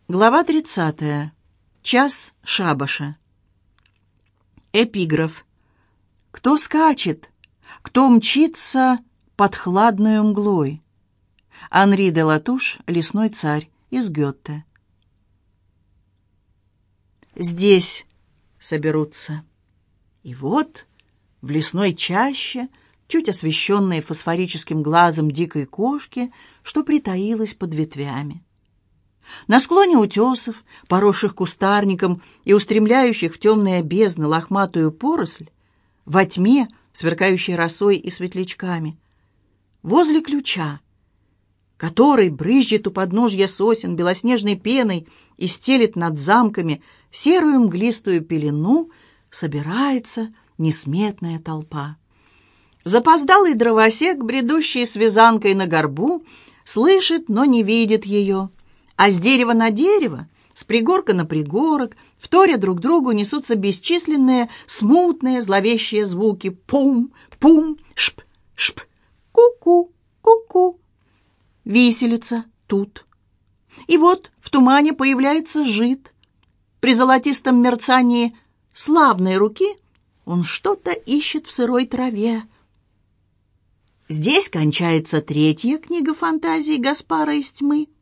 Глава 30. Час шабаша. Эпиграф. Кто скачет, кто мчится под хладною мглой. Анри де Латуш, «Лесной царь», из Гёте. Здесь соберутся. И вот в лесной чаще, чуть освещенной фосфорическим глазом дикой кошки, что притаилась под ветвями. На склоне утесов, поросших кустарником и устремляющих в темные бездны лохматую поросль, во тьме, сверкающей росой и светлячками, возле ключа, который брызжет у подножья сосен белоснежной пеной и стелет над замками серую мглистую пелену, собирается несметная толпа. Запоздалый дровосек, бредущий с вязанкой на горбу, слышит, но не видит ее. А с дерева на дерево, с пригорка на пригорок, вторя друг другу, несутся бесчисленные, смутные, зловещие звуки. Пум, пум, шп, шп, ку-ку, ку-ку. Виселица тут. И вот в тумане появляется жид. При золотистом мерцании славной руки он что-то ищет в сырой траве. Здесь кончается третья книга фантазий Гаспара из тьмы.